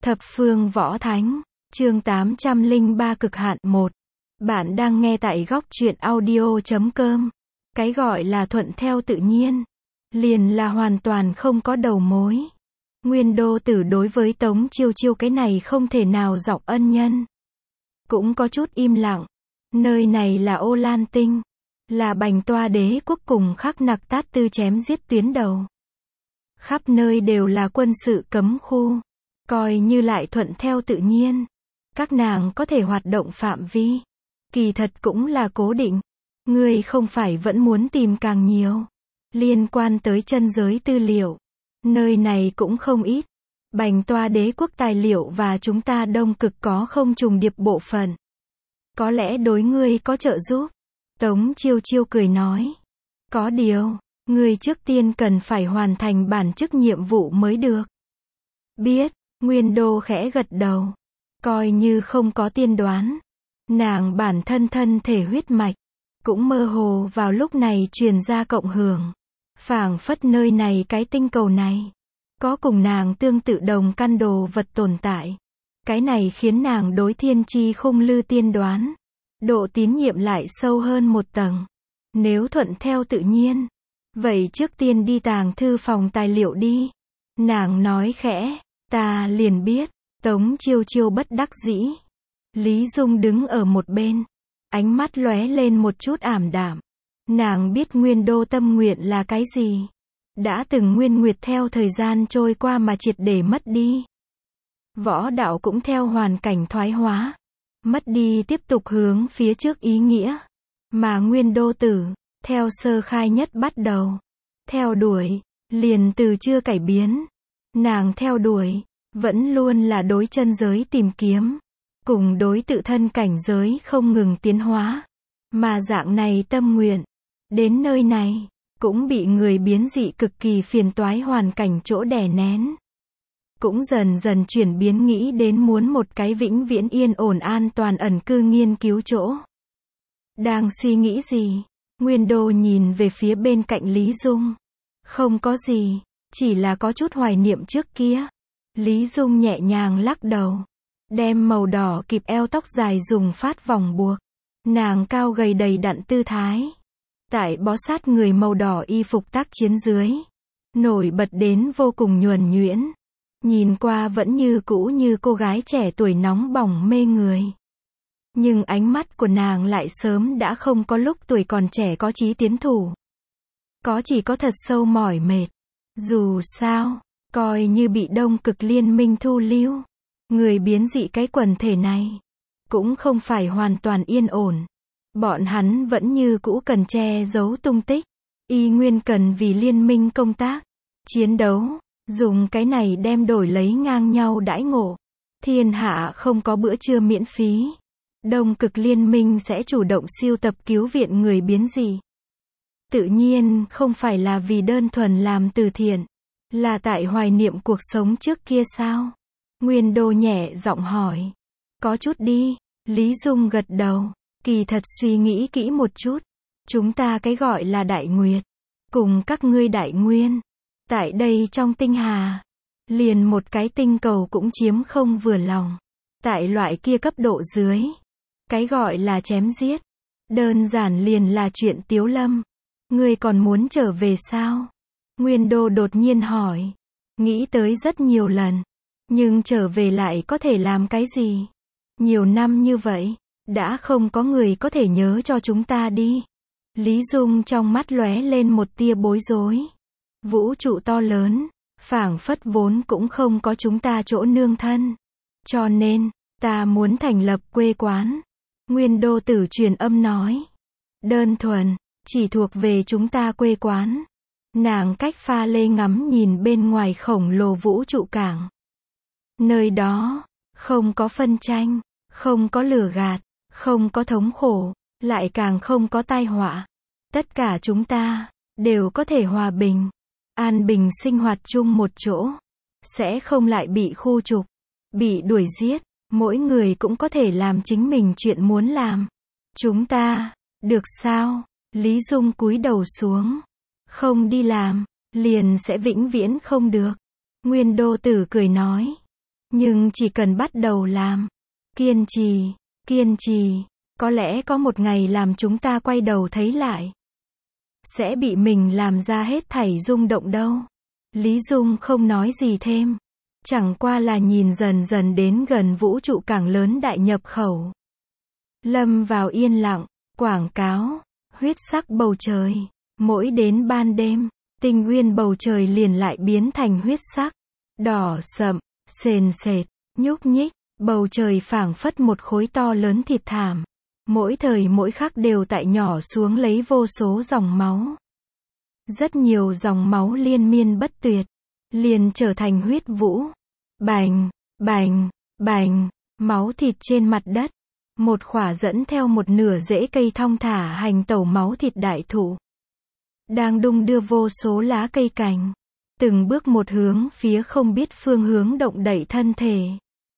Thập phương võ thánh, chương 803 cực hạn 1. Bạn đang nghe tại góc truyện audio.com. Cái gọi là thuận theo tự nhiên, liền là hoàn toàn không có đầu mối. Nguyên đô tử đối với Tống Chiêu Chiêu cái này không thể nào giọng ân nhân. Cũng có chút im lặng. Nơi này là Ô Lan Tinh, là Bành Toa Đế quốc cùng Khắc Nặc Tát Tư chém giết tuyến đầu. Khắp nơi đều là quân sự cấm khu. Coi như lại thuận theo tự nhiên. Các nàng có thể hoạt động phạm vi. Kỳ thật cũng là cố định. Ngươi không phải vẫn muốn tìm càng nhiều. Liên quan tới chân giới tư liệu. Nơi này cũng không ít. Bành Toa Đế quốc tài liệu và chúng ta Đông Cực có không trùng điệp bộ phận. Có lẽ đối ngươi có trợ giúp. Tống Chiêu Chiêu cười nói. Có điều, ngươi trước tiên cần phải hoàn thành bản chức nhiệm vụ mới được. Biết. Nguyên đô khẽ gật đầu. Coi như không có tiên đoán. Nàng bản thân thân thể huyết mạch. Cũng mơ hồ vào lúc này truyền ra cộng hưởng. Phảng phất nơi này cái tinh cầu này. Có cùng nàng tương tự đồng căn đồ vật tồn tại. Cái này khiến nàng đối thiên chi khung lư tiên đoán. Độ tín nhiệm lại sâu hơn một tầng. Nếu thuận theo tự nhiên. Vậy trước tiên đi tàng thư phòng tài liệu đi. Nàng nói khẽ. Ta liền biết. Tống Chiêu Chiêu bất đắc dĩ. Lý Dung đứng ở một bên. Ánh mắt lóe lên một chút ảm đạm. Nàng biết Nguyên đô tâm nguyện là cái gì. Đã từng Nguyên Nguyệt theo thời gian trôi qua mà triệt để mất đi. Võ đạo cũng theo hoàn cảnh thoái hóa. Mất đi tiếp tục hướng phía trước ý nghĩa. Mà Nguyên đô tử, theo sơ khai nhất bắt đầu. Theo đuổi, liền từ chưa cải biến. Nàng theo đuổi, vẫn luôn là đối chân giới tìm kiếm. Cùng đối tự thân cảnh giới không ngừng tiến hóa. Mà dạng này tâm nguyện. Đến nơi này, cũng bị người biến dị cực kỳ phiền toái hoàn cảnh chỗ đè nén. Cũng dần dần chuyển biến nghĩ đến muốn một cái vĩnh viễn yên ổn an toàn ẩn cư nghiên cứu chỗ. Đang suy nghĩ gì? Nguyên đô nhìn về phía bên cạnh Lý Dung. Không có gì, chỉ là có chút hoài niệm trước kia. Lý Dung nhẹ nhàng lắc đầu. Đem màu đỏ kịp eo tóc dài dùng phát vòng buộc. Nàng cao gầy đầy đặn tư thái. Tại bó sát người màu đỏ y phục tác chiến dưới. Nổi bật đến vô cùng nhuần nhuyễn. Nhìn qua vẫn như cũ như cô gái trẻ tuổi nóng bỏng mê người. Nhưng ánh mắt của nàng lại sớm đã không có lúc tuổi còn trẻ có chí tiến thủ. Chỉ có thật sâu mỏi mệt. Dù sao, coi như bị Đông Cực Liên minh thu lưu. Người biến dị cái quần thể này. Cũng không phải hoàn toàn yên ổn. Bọn hắn vẫn như cũ cần che giấu tung tích. Y nguyên cần vì liên minh công tác. Chiến đấu. Dùng cái này đem đổi lấy ngang nhau đãi ngộ. Thiên hạ không có bữa trưa miễn phí. Đông Cực Liên minh sẽ chủ động siêu tập cứu viện người biến dị. Tự nhiên không phải là vì đơn thuần làm từ thiện. Là tại hoài niệm cuộc sống trước kia sao? Nguyên đô nhẹ giọng hỏi. Có chút đi. Lý Dung gật đầu. Kỳ thật suy nghĩ kỹ một chút. Chúng ta cái gọi là Đại Nguyệt. Cùng các ngươi Đại Nguyên. Tại đây trong tinh hà. Liền một cái tinh cầu cũng chiếm không vừa lòng. Tại loại kia cấp độ dưới. Cái gọi là chém giết. Đơn giản liền là chuyện tiếu lâm. Ngươi còn muốn trở về sao? Nguyên đô đột nhiên hỏi. Nghĩ tới rất nhiều lần. Nhưng trở về lại có thể làm cái gì? Nhiều năm như vậy. Đã không có người có thể nhớ cho chúng ta đi. Lý Dung trong mắt lóe lên một tia bối rối. Vũ trụ to lớn. Phảng phất vốn cũng không có chúng ta chỗ nương thân. Cho nên, ta muốn thành lập quê quán. Nguyên đô tử truyền âm nói. Đơn thuần, chỉ thuộc về chúng ta quê quán. Nàng cách pha lê ngắm nhìn bên ngoài khổng lồ vũ trụ cảng. Nơi đó, không có phân tranh, không có lừa gạt, không có thống khổ, lại càng không có tai họa. Tất cả chúng ta, đều có thể hòa bình, an bình sinh hoạt chung một chỗ. Sẽ không lại bị khu trục, bị đuổi giết. Mỗi người cũng có thể làm chính mình chuyện muốn làm. Chúng ta, được sao? Lý Dung cúi đầu xuống. Không đi làm, liền sẽ vĩnh viễn không được. Nguyên đô tử cười nói. Nhưng chỉ cần bắt đầu làm, kiên trì, có lẽ có một ngày làm chúng ta quay đầu thấy lại, sẽ bị mình làm ra hết thảy rung động đâu. Lý Dung không nói gì thêm. Chẳng qua là nhìn dần dần đến gần vũ trụ càng lớn đại nhập khẩu. Lâm vào yên lặng, quảng cáo, huyết sắc bầu trời. Mỗi đến ban đêm, tinh nguyên bầu trời liền lại biến thành huyết sắc. Đỏ sậm, sền sệt, nhúc nhích, bầu trời phảng phất một khối to lớn thịt thảm. Mỗi thời mỗi khắc đều tại nhỏ xuống lấy vô số dòng máu. Rất nhiều dòng máu liên miên bất tuyệt, liền trở thành huyết vũ. Bành, bành, bành, máu thịt trên mặt đất. Một khỏa dẫn theo một nửa rễ cây thong thả hành tẩu máu thịt đại thụ. Đang đung đưa vô số lá cây cành. Từng bước một hướng phía không biết phương hướng động đẩy thân thể.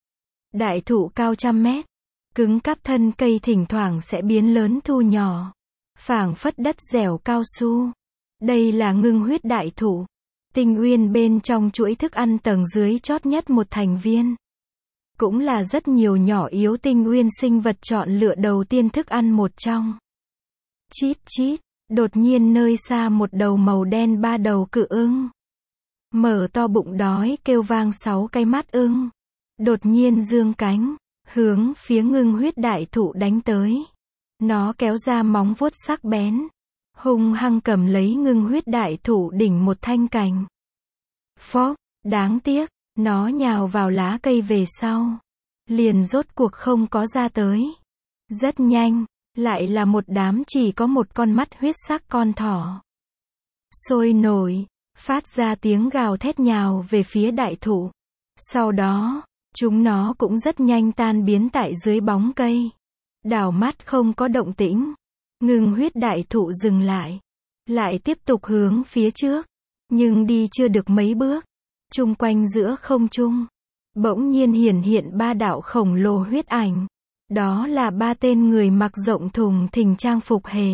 Đại thụ cao trăm mét. Cứng cáp thân cây thỉnh thoảng sẽ biến lớn thu nhỏ. Phảng phất đất dẻo cao su. Đây là ngưng huyết đại thụ. Tinh uyên bên trong chuỗi thức ăn tầng dưới chót nhất một thành viên. Cũng là rất nhiều nhỏ yếu tinh uyên sinh vật chọn lựa đầu tiên thức ăn một trong. Chít chít, đột nhiên nơi xa một đầu màu đen ba đầu cự ưng. Mở to bụng đói kêu vang 6 cái mắt ưng. Đột nhiên dương cánh, hướng phía ngưng huyết đại thụ đánh tới. Nó kéo ra móng vuốt sắc bén. Hung hăng cầm lấy ngưng huyết đại thụ đỉnh một thanh cành. Phốc, đáng tiếc, nó nhào vào lá cây về sau. Liền rốt cuộc không có ra tới. Rất nhanh, lại là một đám chỉ có một con mắt huyết sắc con thỏ. Sôi nổi, phát ra tiếng gào thét nhào về phía đại thụ. Sau đó, chúng nó cũng rất nhanh tan biến tại dưới bóng cây. Đảo mắt không có động tĩnh. Ngưng huyết đại thụ dừng lại tiếp tục hướng phía trước, nhưng đi chưa được mấy bước, chung quanh giữa không trung, bỗng nhiên hiện 3 đạo khổng lồ huyết ảnh, đó là 3 tên người mặc rộng thùng thình trang phục hề.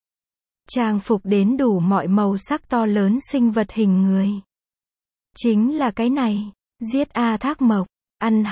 Trang phục đến đủ mọi màu sắc to lớn sinh vật hình người. Chính là cái này, giết A Thác Mộc, ăn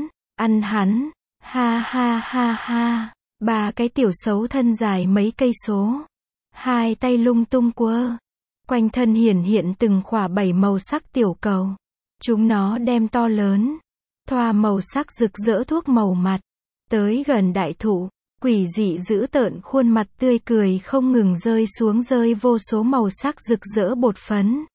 hắn, ha ha ha ha. 3 cái tiểu xấu thân dài mấy cây số. 2 tay lung tung quơ. Quanh thân hiện từng khỏa 7 màu sắc tiểu cầu. Chúng nó đem to lớn, thoa màu sắc rực rỡ thuốc màu mặt. Tới gần đại thụ, quỷ dị dữ tợn khuôn mặt tươi cười không ngừng rơi vô số màu sắc rực rỡ bột phấn.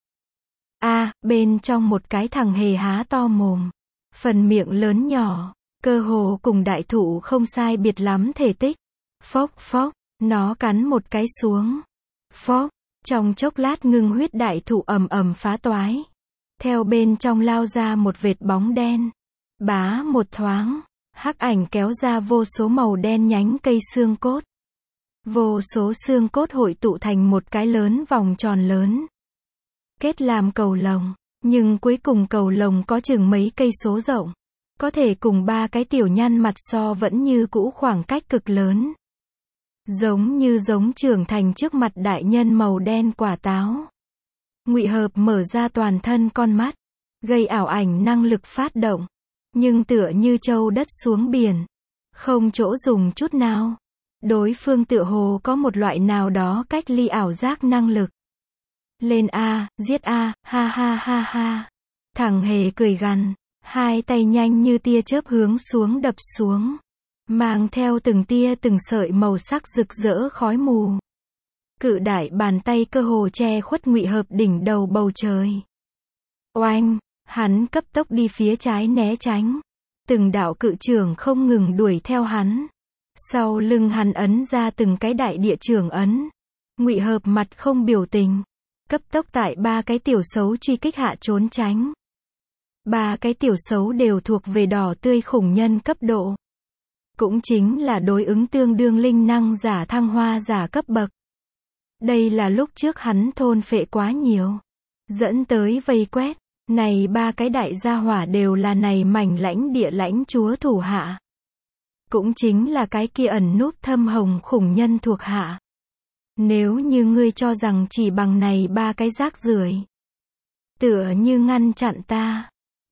Bên trong một cái thằng hề há to mồm. Phần miệng lớn nhỏ. Cơ hồ cùng đại thụ không sai biệt lắm thể tích. Phốc phốc, nó cắn một cái xuống. Phốc, trong chốc lát ngưng huyết đại thụ ầm phá toái. Theo bên trong lao ra một vệt bóng đen. Bá một thoáng, hắc ảnh kéo ra vô số màu đen nhánh cây xương cốt. Vô số xương cốt hội tụ thành một cái lớn vòng tròn lớn. Kết làm cầu lồng, nhưng cuối cùng cầu lồng có chừng mấy cây số rộng. Có thể cùng 3 cái tiểu nhăn mặt so vẫn như cũ khoảng cách cực lớn. Giống trưởng thành trước mặt đại nhân màu đen quả táo. Ngụy Hợp mở ra toàn thân con mắt, gây ảo ảnh năng lực phát động. Nhưng tựa như trâu đất xuống biển. Không chỗ dùng chút nào. Đối phương tựa hồ có một loại nào đó cách ly ảo giác năng lực. Lên A, giết A, ha ha ha ha. Thằng hề cười gằn. 2 tay nhanh như tia chớp hướng xuống đập xuống. Mang theo từng tia từng sợi màu sắc rực rỡ khói mù. Cự đại bàn tay cơ hồ che khuất Ngụy Hợp đỉnh đầu bầu trời. Oanh, hắn cấp tốc đi phía trái né tránh. Từng đạo cự trưởng không ngừng đuổi theo hắn. Sau lưng hắn ấn ra từng cái đại địa trưởng ấn. Ngụy Hợp mặt không biểu tình. Cấp tốc tại 3 cái tiểu xấu truy kích hạ trốn tránh. 3 cái tiểu xấu đều thuộc về đỏ tươi khủng nhân cấp độ. Cũng chính là đối ứng tương đương linh năng giả thăng hoa giả cấp bậc. Đây là lúc trước hắn thôn phệ quá nhiều. Dẫn tới vây quét. Này 3 cái đại gia hỏa đều là này mảnh lãnh địa lãnh chúa thủ hạ. Cũng chính là cái kia ẩn núp thâm hồng khủng nhân thuộc hạ. Nếu như ngươi cho rằng chỉ bằng này 3 cái rác rưởi, tựa như ngăn chặn ta.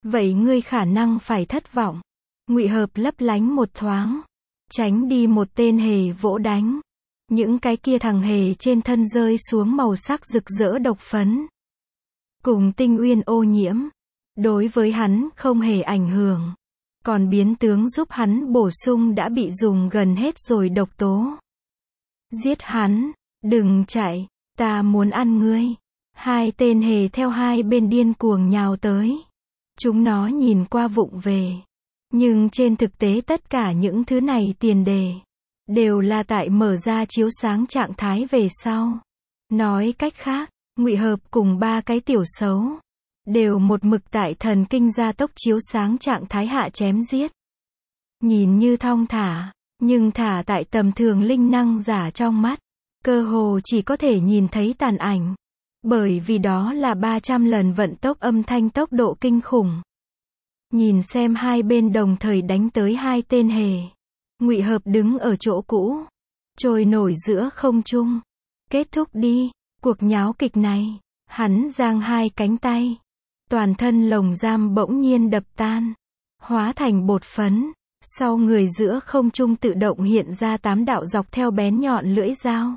Vậy ngươi khả năng phải thất vọng. Ngụy Hợp lấp lánh một thoáng, tránh đi một tên hề vỗ đánh. Những cái kia thằng hề trên thân rơi xuống màu sắc rực rỡ độc phấn. Cùng tinh uyên ô nhiễm. Đối với hắn không hề ảnh hưởng. Còn biến tướng giúp hắn bổ sung đã bị dùng gần hết rồi độc tố. Giết hắn, đừng chạy, ta muốn ăn ngươi. Hai tên hề theo hai bên điên cuồng nhào tới. Chúng nó nhìn qua vụng về. Nhưng trên thực tế tất cả những thứ này tiền đề đều là tại mở ra chiếu sáng trạng thái về sau. Nói cách khác, Ngụy Hợp cùng ba cái tiểu xấu đều một mực tại thần kinh gia tốc chiếu sáng trạng thái hạ chém giết. Nhìn như thong thả, nhưng thả tại tầm thường linh năng giả trong mắt, cơ hồ chỉ có thể nhìn thấy tàn ảnh. Bởi vì đó là 300 lần vận tốc âm thanh tốc độ kinh khủng. Nhìn xem hai bên đồng thời đánh tới hai tên hề. Ngụy Hợp đứng ở chỗ cũ, trôi nổi giữa không trung. Kết thúc đi, cuộc nháo kịch này. Hắn giang hai cánh tay. Toàn thân lồng giam bỗng nhiên đập tan. Hóa thành bột phấn. Sau người giữa không trung tự động hiện ra 8 đạo dọc theo bén nhọn lưỡi dao.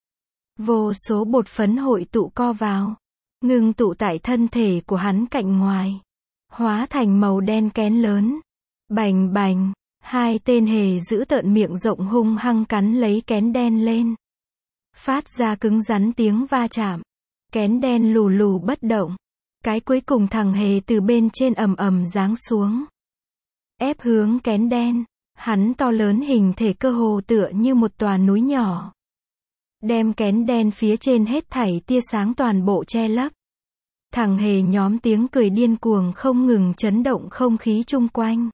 Vô số bột phấn hội tụ co vào. Ngưng tụ tại thân thể của hắn cạnh ngoài. Hóa thành màu đen kén lớn. Bành bành. Hai tên hề giữ tợn miệng rộng hung hăng cắn lấy kén đen lên. Phát ra cứng rắn tiếng va chạm. Kén đen lù lù bất động. Cái cuối cùng thằng hề từ bên trên ầm ầm giáng xuống. Ép hướng kén đen. Hắn to lớn hình thể cơ hồ tựa như một tòa núi nhỏ. Đem kén đen phía trên hết thảy tia sáng toàn bộ che lấp. Thằng hề nhóm tiếng cười điên cuồng không ngừng chấn động không khí chung quanh.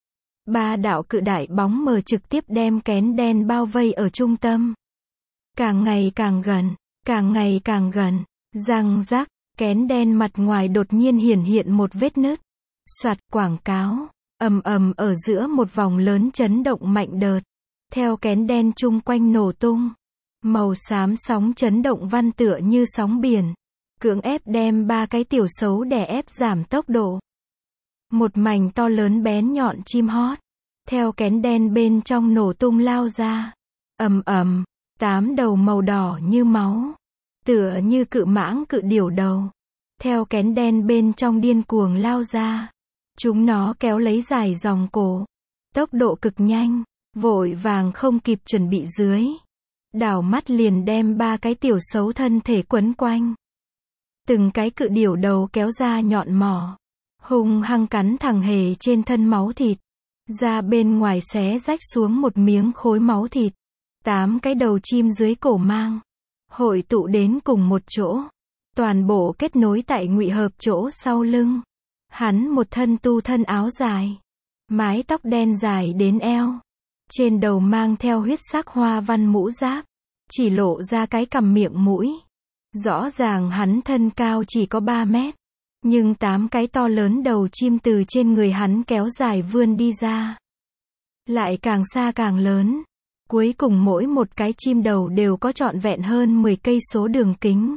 Ba đạo cự đại bóng mờ trực tiếp đem kén đen bao vây ở trung tâm. Càng ngày càng gần, càng ngày càng gần. Răng rắc, kén đen mặt ngoài đột nhiên hiển hiện một vết nứt. Soạt quảng cáo, ầm ầm ở giữa một vòng lớn chấn động mạnh đợt. Theo kén đen chung quanh nổ tung. Màu xám sóng chấn động văn tựa như sóng biển. Cưỡng ép đem ba cái tiểu xấu đè ép giảm tốc độ. Một mảnh to lớn bén nhọn chim hót. Theo kén đen bên trong nổ tung lao ra. Ầm ầm, 8 đầu màu đỏ như máu. Tựa như cự mãng cự điểu đầu. Theo kén đen bên trong điên cuồng lao ra. Chúng nó kéo lấy dài dòng cổ. Tốc độ cực nhanh. Vội vàng không kịp chuẩn bị dưới. Đảo mắt liền đem ba cái tiểu xấu thân thể quấn quanh. Từng cái cự điểu đầu kéo ra nhọn mỏ. Hung hăng cắn thằng hề trên thân máu thịt. Ra bên ngoài xé rách xuống một miếng khối máu thịt. 8 cái đầu chim dưới cổ mang. Hội tụ đến cùng một chỗ. Toàn bộ kết nối tại Ngụy Hợp chỗ sau lưng. Hắn một thân tu thân áo dài. Mái tóc đen dài đến eo. Trên đầu mang theo huyết sắc hoa văn mũ giáp. Chỉ lộ ra cái cằm miệng mũi. Rõ ràng hắn thân cao chỉ có 3 mét. Nhưng 8 cái to lớn đầu chim từ trên người hắn kéo dài vươn đi ra. Lại càng xa càng lớn. Cuối cùng mỗi một cái chim đầu đều có trọn vẹn hơn 10 cây số đường kính.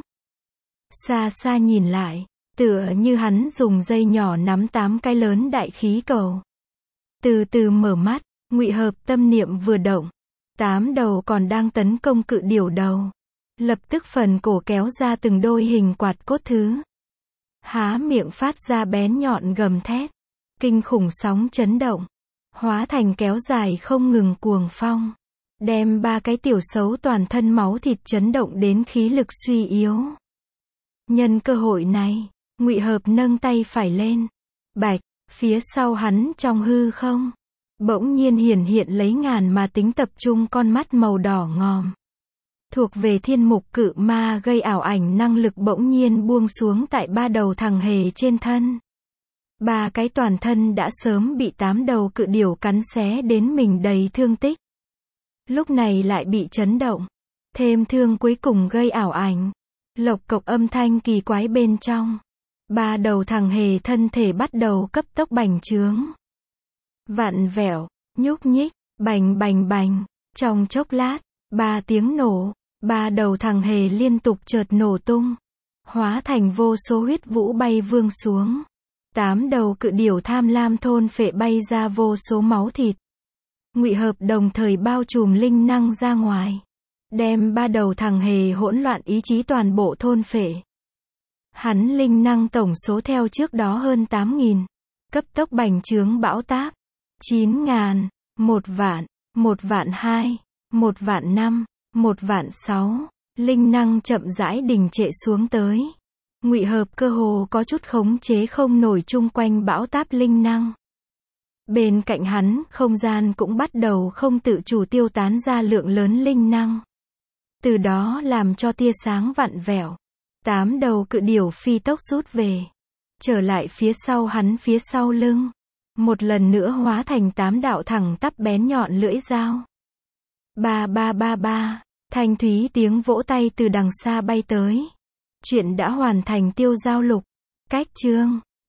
Xa xa nhìn lại, tựa như hắn dùng dây nhỏ nắm 8 cái lớn đại khí cầu. Từ từ mở mắt, Ngụy Hợp tâm niệm vừa động. 8 đầu còn đang tấn công cự điểu đầu. Lập tức phần cổ kéo ra từng đôi hình quạt cốt thứ. Há miệng phát ra bén nhọn gầm thét. Kinh khủng sóng chấn động. Hóa thành kéo dài không ngừng cuồng phong. Đem ba cái tiểu xấu toàn thân máu thịt chấn động đến khí lực suy yếu. Nhân cơ hội này, Ngụy Hợp nâng tay phải lên. Bạch, phía sau hắn trong hư không. Bỗng nhiên hiển hiện lấy ngàn mà tính tập trung con mắt màu đỏ ngòm. Thuộc về thiên mục cự ma gây ảo ảnh năng lực bỗng nhiên buông xuống tại ba đầu thằng hề trên thân. Ba cái toàn thân đã sớm bị 8 đầu cự điểu cắn xé đến mình đầy thương tích. Lúc này lại bị chấn động. Thêm thương cuối cùng gây ảo ảnh. Lộc cộc âm thanh kỳ quái bên trong. Ba đầu thằng hề thân thể bắt đầu cấp tốc bành trướng. Vặn vẹo, nhúc nhích, bành bành bành. Trong chốc lát, 3 tiếng nổ. Ba đầu thằng hề liên tục chợt nổ tung. Hóa thành vô số huyết vũ bay vương xuống. 8 đầu cự điểu tham lam thôn phệ bay ra vô số máu thịt. Ngụy Hợp đồng thời bao trùm linh năng ra ngoài, đem 3 đầu thằng hề hỗn loạn ý chí toàn bộ thôn phệ. Hắn linh năng tổng số theo trước đó hơn 8.000, cấp tốc bành trướng bão táp. 9.000, 1 vạn, 1 vạn 2, 1 vạn 5, 1 vạn 6, linh năng chậm rãi đình trệ xuống tới. Ngụy Hợp cơ hồ có chút khống chế không nổi chung quanh bão táp linh năng. Bên cạnh hắn, không gian cũng bắt đầu không tự chủ tiêu tán ra lượng lớn linh năng. Từ đó làm cho tia sáng vặn vẹo. 8 đầu cự điểu phi tốc rút về. Trở lại phía sau hắn phía sau lưng. Một lần nữa hóa thành 8 đạo thẳng tắp bén nhọn lưỡi dao. Ba ba ba ba. Thanh thúy tiếng vỗ tay từ đằng xa bay tới. Chuyện đã hoàn thành. Tiêu Giao Lục. Cách chương